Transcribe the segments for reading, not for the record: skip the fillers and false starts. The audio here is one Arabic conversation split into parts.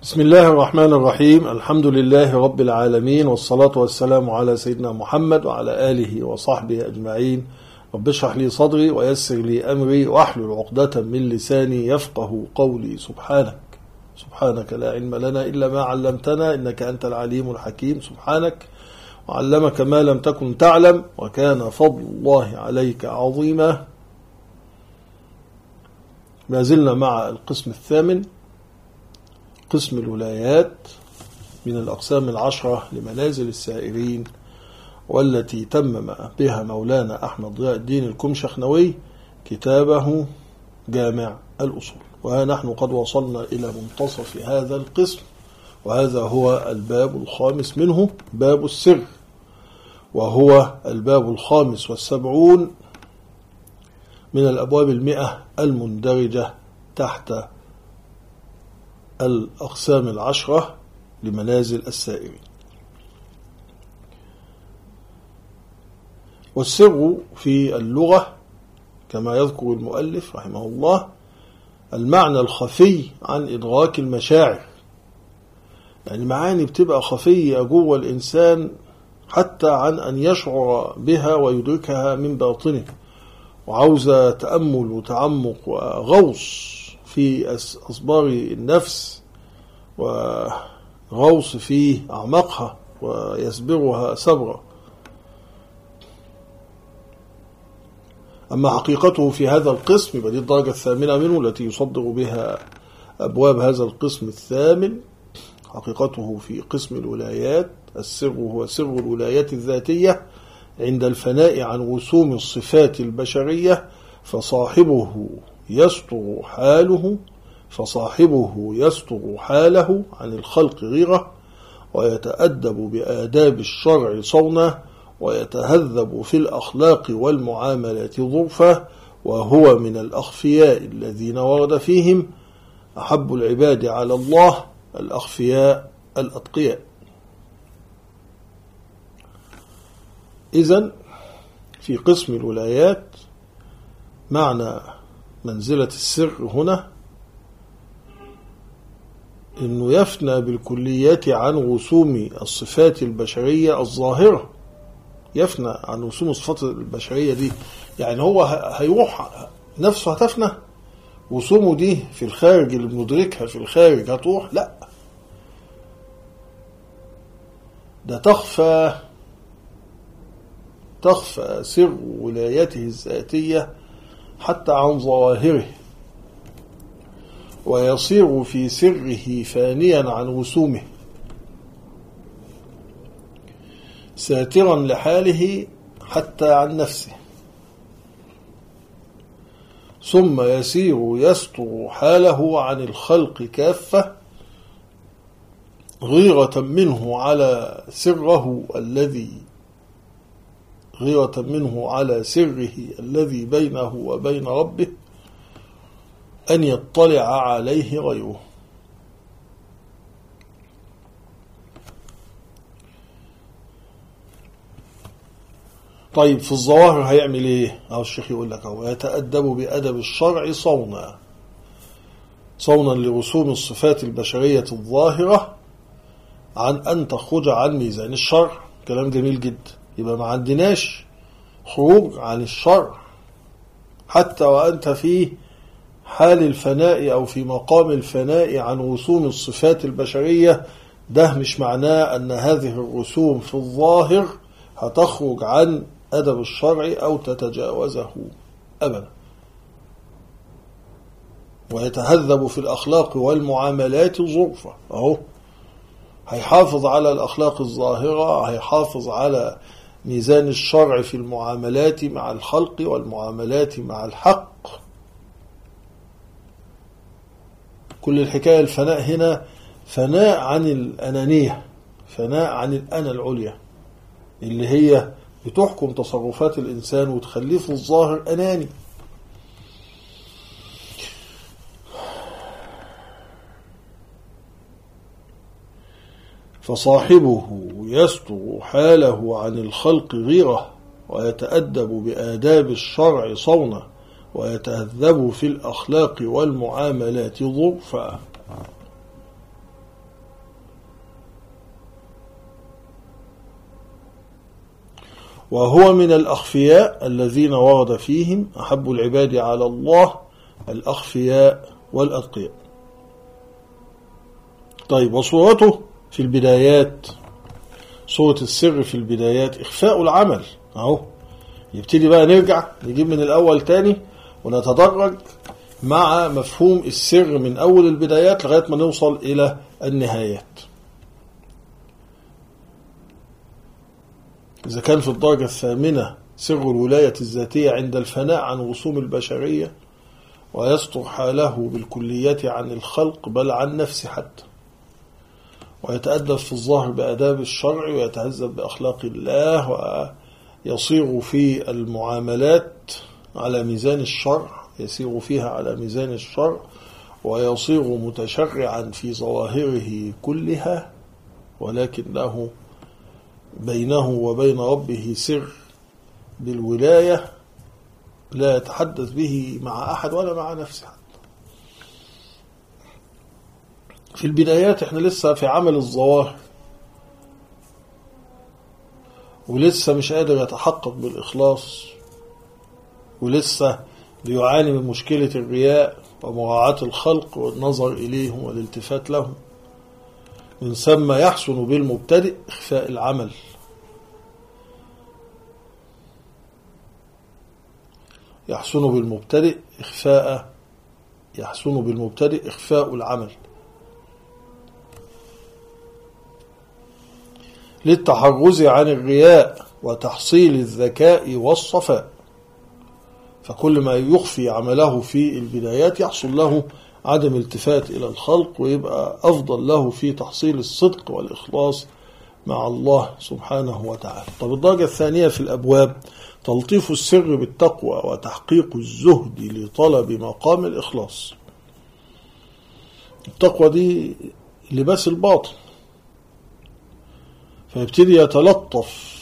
بسم الله الرحمن الرحيم. الحمد لله رب العالمين، والصلاة والسلام على سيدنا محمد وعلى آله وصحبه أجمعين. رب اشرح لي صدري ويسر لي أمري واحلل عقدة من لساني يفقه قولي. سبحانك لا علم لنا إلا ما علمتنا إنك أنت العليم الحكيم. سبحانك وعلمك ما لم تكن تعلم وكان فضل الله عليك عظيما. ما زلنا مع القسم الثامن، قسم الولايات من الأقسام العشرة لمنازل السائرين، والتي تمم بها مولانا أحمد ضياء الدين الكمشخنوي كتابه جامع الأصول. وها نحن قد وصلنا إلى منتصف هذا القسم، وهذا هو الباب الخامس منه، باب السر، وهو الباب الخامس والسبعون من الأبواب 100 المندرجة تحت الأقسام العشرة لمنازل السائرين. والسر في اللغة كما يذكر المؤلف رحمه الله المعنى الخفي عن إدراك المشاعر، يعني معاني بتبقى خفية جوه الإنسان حتى عن أن يشعر بها ويدركها من باطنه، وعاوزة تأمل وتعمق وغوص في أصبار النفس وغوص في أعماقها ويسبرها سبرا. أما حقيقته في هذا القسم يبقى دي الدرجة الثامنة منه التي يصدر بها أبواب هذا القسم الثامن. حقيقته في قسم الولايات، السر هو سر الولايات الذاتية عند الفناء عن وسوم الصفات البشرية، فصاحبه يستر حاله عن الخلق غيره، ويتأدب بآداب الشرع صونا، ويتهذب في الأخلاق والمعاملات ظرفا، وهو من الأخفياء الذين ورد فيهم أحب العباد على الله الأخفياء الأتقياء. إذن في قسم الولايات معنى منزلة السر هنا إنه يفنى بالكليات عن وسوم الصفات البشرية الظاهرة، يفنى عن وسوم الصفات البشرية دي، يعني هو هيروح نفسه هتفنى، وسومه دي في الخارج اللي بندركها في الخارج هتروح، لا، ده تخفى سر ولايته الذاتية حتى عن ظواهره، ويصير في سره فانيا عن وسومه، ساترا لحاله حتى عن نفسه، ثم يستر حاله عن الخلق كافة، غيرة منه على سره الذي بينه وبين ربه أن يطلع عليه غيره. طيب في الظواهر هيعمل ايه؟ الشيخ يقول لك هو يتأدب بأدب الشرع صونا لرسوم الصفات البشرية الظاهرة عن أن تخرج عن ميزان الشرع. كلام جميل جدا. يبقى ما عندناش خروج عن الشرع حتى وأنت في حال الفناء أو في مقام الفناء عن وسوم الصفات البشرية. ده مش معناه أن هذه الرسوم في الظاهر هتخرج عن أدب الشرع أو تتجاوزه أبدا. ويتهذب في الأخلاق والمعاملات ظرفة، أهو هيحافظ على الأخلاق الظاهرة، هيحافظ على ميزان الشرع في المعاملات مع الخلق والمعاملات مع الحق. كل الحكاية الفناء هنا فناء عن الأنانية، فناء عن الأنا العليا اللي هي بتحكم تصرفات الإنسان وتخليه في الظاهر أناني. فصاحبه يستر حاله عن الخلق غيره، ويتأدب بآداب الشرع صونا، ويتهذب في الأخلاق والمعاملات ظرفا. وهو من الأخفياء الذين ورد فيهم أحب العباد على الله الأخفياء والأتقياء. طيب، وصورته في البدايات، صورة السر في البدايات إخفاء العمل. أهو يبتدي بقى نرجع نجيب من الأول تاني ونتدرج مع مفهوم السر من أول البدايات لغاية ما نوصل إلى النهايات. إذا كان في الدرجة الثامنة سر الولاية الذاتية عند الفناء عن رسوم البشرية، ويستر حاله بالكلية عن الخلق بل عن نفسه حتى، ويتأدب في الظاهر بآداب الشرع، ويتهذب بأخلاق الله، ويصير في المعاملات على ميزان الشرع، يسير فيها على ميزان الشرع، ويصير متشرعا في ظواهره كلها، ولكن له بينه وبين ربه سر بالولاية لا يتحدث به مع أحد ولا مع نفسه. في البدايات احنا لسه في عمل الظواهر، ولسه مش قادر يتحقق بالإخلاص، ولسه بيعاني من مشكلة الرياء ومراعاة الخلق والنظر إليهم والالتفات لهم. من ثم يحسن بالمبتدئ إخفاء العمل. يحسن بالمبتدئ إخفاء العمل للتحرز عن الرياء وتحصيل الذكاء والصفاء. فكل ما يخفي عمله في البدايات يحصل له عدم التفات إلى الخلق، ويبقى أفضل له في تحصيل الصدق والإخلاص مع الله سبحانه وتعالى. طب الدرجة الثانية في الأبواب تلطيف السر بالتقوى وتحقيق الزهد لطلب مقام الإخلاص. التقوى دي لباس الباطن، فيبتدي يتلطف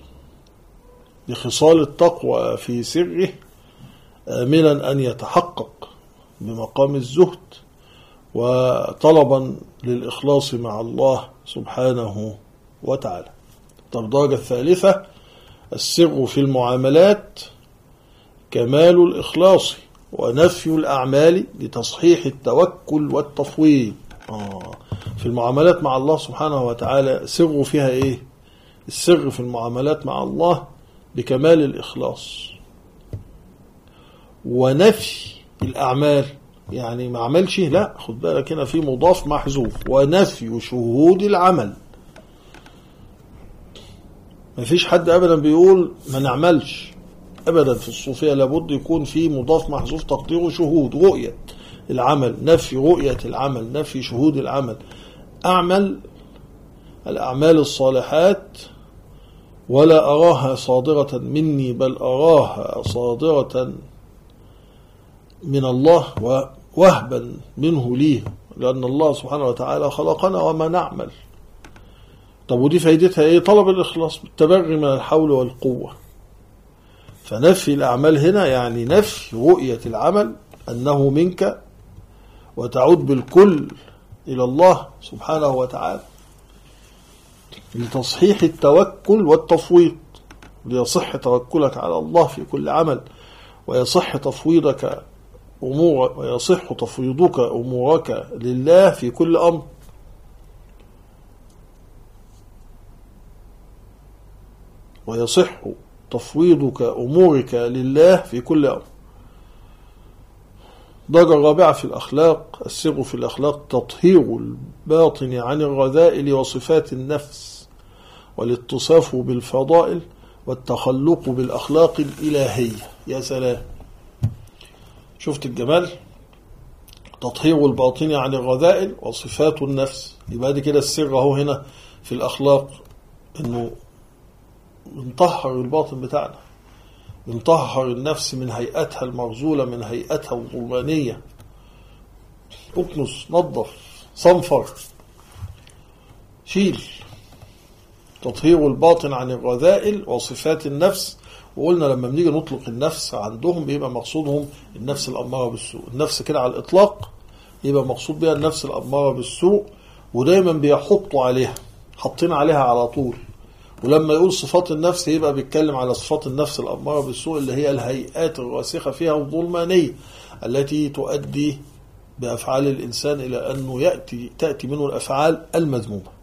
بخصال التقوى في سره، آملا أن يتحقق بمقام الزهد وطلبا للإخلاص مع الله سبحانه وتعالى. طب الدرجة الثالثة السر في المعاملات كمال الإخلاص ونفي الأعمال لتصحيح التوكل والتفويض. في المعاملات مع الله سبحانه وتعالى سر فيها إيه؟ السر في المعاملات مع الله بكمال الإخلاص ونفي الأعمال، يعني ما عملش، لا خد بالك هنا في مضاف محذوف، ونفي شهود العمل. ما فيش حد أبدا بيقول ما نعملش أبدا، في الصوفية لابد يكون في مضاف محذوف تقديره شهود، رؤية العمل، نفي رؤية العمل، نفي شهود العمل. أعمل الأعمال الصالحات ولا أراها صادرة مني، بل أراها صادرة من الله ووهبا منه لي، لأن الله سبحانه وتعالى خلقنا وما نعمل. طب ودي فايدتها ايه؟ طلب الإخلاص بالتبري من الحول والقوة. فنفي الأعمال هنا يعني نفي رؤية العمل أنه منك، وتعود بالكل إلى الله سبحانه وتعالى لتصحيح التوكل والتفويض، ليصح توكلك على الله في كل عمل، ويصح تفويضك ويصح تفويضك أمورك لله في كل أمر. ويصح تفويضك أمورك لله في كل أمر. درجة الرابعة في الأخلاق السر في الأخلاق تطهير الباطن عن الرذائل وصفات النفس، والاتصاف بالفضائل والتخلق بالأخلاق الإلهية. يا سلام، شفت الجمال؟ تطهير الباطن عن الرذائل وصفات النفس. يبقى دي كده السر اهو هنا في الأخلاق، إنه نطهر الباطن بتاعنا، نطهر النفس من هيئتها المرذولة، من هيئتها الظلمانية. اكنس، نظف، صنفر، شيل. تطهير الباطن عن الرذائل وصفات النفس. وقلنا لما بنيجي نطلق النفس عندهم بيبقى مقصودهم النفس الأمارة بالسوء. النفس كده على الإطلاق يبقى مقصود بها النفس الأمارة بالسوء، ودايما بيحطوا عليها، حطين عليها على طول، ولما يقول صفات النفس يبقى بيتكلم على صفات النفس الأمارة بالسوء اللي هي الهيئات الراسخة فيها الظلمانية التي تؤدي بأفعال الإنسان إلى أنه تأتي منه الأفعال المذمومة.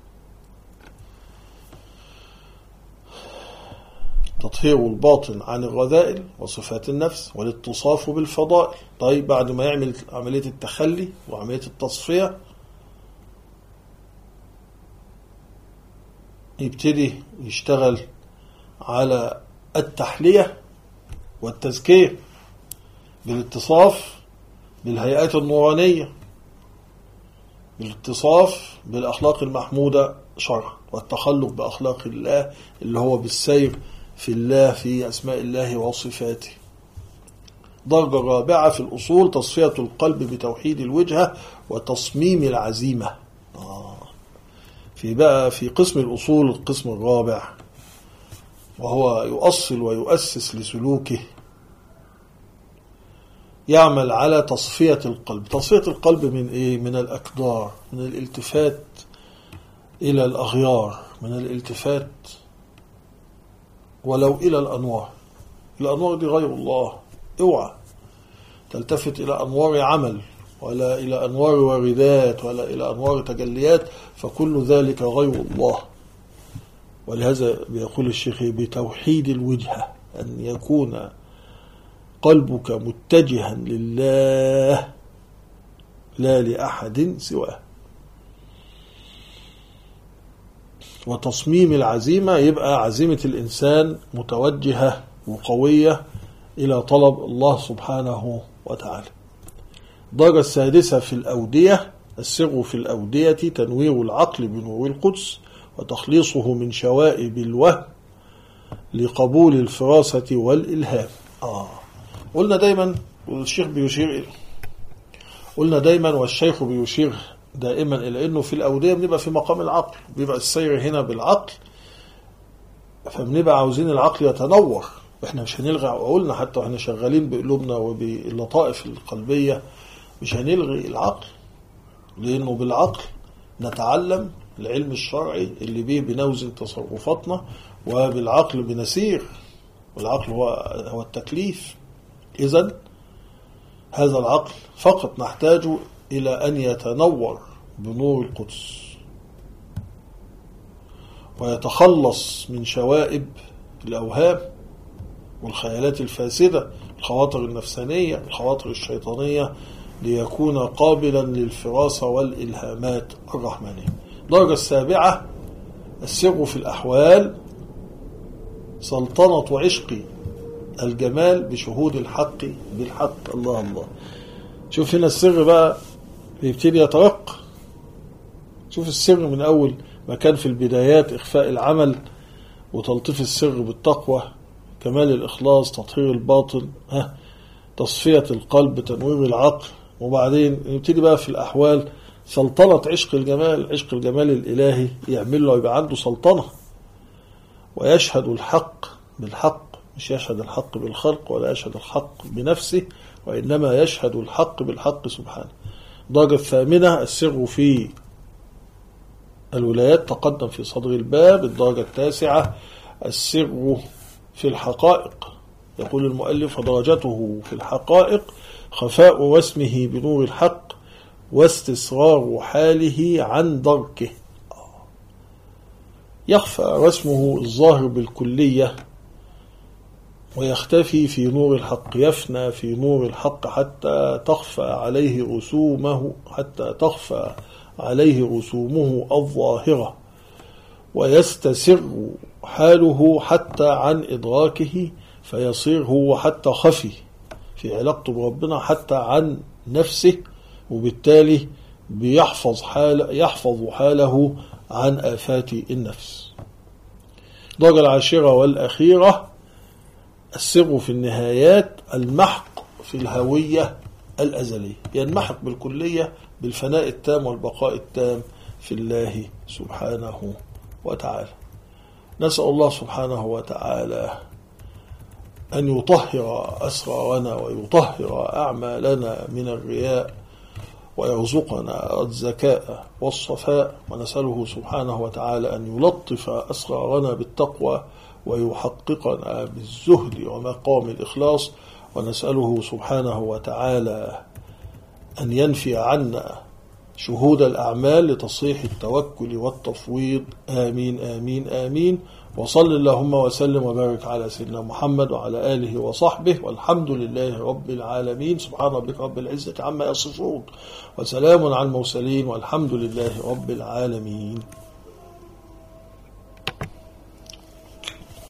تطهير الباطن عن الرذائل وصفات النفس والاتصاف بالفضائل. طيب بعد ما يعمل عملية التخلي وعملية التصفية يبتدي يشتغل على التحلية والتزكية بالاتصاف بالهيئات النورانية، بالاتصاف بالأخلاق المحمودة شرعا، والتخلق بأخلاق الله اللي هو بالسير في الله في أسماء الله وصفاته. درجة رابعة في الأصول تصفية القلب بتوحيد الوجهة وتصميم العزيمة. في قسم الأصول القسم الرابع، وهو يؤصل ويؤسس لسلوكه، يعمل على تصفية القلب. تصفية القلب من إيه؟ من الأكدار، من الالتفات إلى الأغيار، من الالتفات ولو إلى الأنوار. الأنوار دي غير الله، اوعى تلتفت إلى أنوار عمل ولا إلى أنوار واردات ولا إلى أنوار تجليات، فكل ذلك غير الله. ولهذا بيقول الشيخ بتوحيد الوجهة، أن يكون قلبك متجها لله لا لأحد سواه. وتصميم العزيمة، يبقى عزيمة الإنسان متوجهة وقوية إلى طلب الله سبحانه وتعالى. الدرجة السادسة في الأودية، السر في الأودية تنوير العقل بنور القدس وتخليصه من شوائب الوهم لقبول الفراسة والإلهام. قلنا دايما والشيخ بيشير، قلنا دايما والشيخ بيشير دائما إلى أنه في الأودية بنبقى في مقام العقل، بيبقى السير هنا بالعقل، فبنبقى عاوزين العقل يتنور. احنا مش هنلغي عقولنا حتى واحنا شغالين بقلوبنا وباللطائف القلبية، مش هنلغي العقل، لأنه بالعقل نتعلم العلم الشرعي اللي به بنوزن تصرفاتنا، وبالعقل بنسير، والعقل هو التكليف. إذن هذا العقل فقط نحتاج إلى أن يتنور بنور القدس ويتخلص من شوائب الأوهام والخيالات الفاسدة، الخواطر النفسانية، الخواطر الشيطانية، ليكون قابلا للفراسة والإلهامات الرحمنية. الدرجة السابعة السر في الأحوال، سلطنة عشق الجمال بشهود الحق بالحق. الله الله، شوف هنا السر بقى بيبتدي يترق. شوف السر من أول ما كان في البدايات إخفاء العمل وتلطيف السر بالتقوى، كمال الإخلاص، تطهير الباطن، تصفية القلب، تنوير العقل، وبعدين يبتدي بقى في الأحوال سلطنة عشق الجمال، عشق الجمال الإلهي يعمل له يبقى عنده سلطنة، ويشهد الحق بالحق، مش يشهد الحق بالخلق ولا يشهد الحق بنفسه، وإنما يشهد الحق بالحق سبحانه. الدرجة الثامنة السر في الولايات، تقدم في صدر الباب. الدرجة التاسعة السر في الحقائق، يقول المؤلف ودرجته في الحقائق خفاء واسمه بنور الحق واستسرار حاله عن دركه. يخفى رسمه الظاهر بالكلية ويختفي في نور الحق، يفنى في نور الحق حتى تخفى عليه رسومه الظاهرة، ويستسر حاله حتى عن إدراكه، فيصير هو حتى خفي في علاقته بربنا حتى عن نفسه، وبالتالي يحفظ حاله عن آفات النفس. الدرجة العاشرة والأخيرة السر في النهايات، المحق في الهوية الأزلية، ينمحق بالكلية بالفناء التام والبقاء التام في الله سبحانه وتعالى. نسأل الله سبحانه وتعالى أن يطهر أسرارنا ويطهر أعمالنا من الرياء ويرزقنا الذكاء والصفاء، ونسأله سبحانه وتعالى أن يلطف أسرارنا بالتقوى ويحققنا بالزهد ومقام الإخلاص، ونسأله سبحانه وتعالى أن ينفي عنا شهود الأعمال لتصحيح التوكل والتفويض. آمين آمين آمين. وصل اللهم وسلم وبارك على سيدنا محمد وعلى آله وصحبه، والحمد لله رب العالمين. سبحان ربك رب العزة عما يصفون، وسلام على المرسلين، والحمد لله رب العالمين.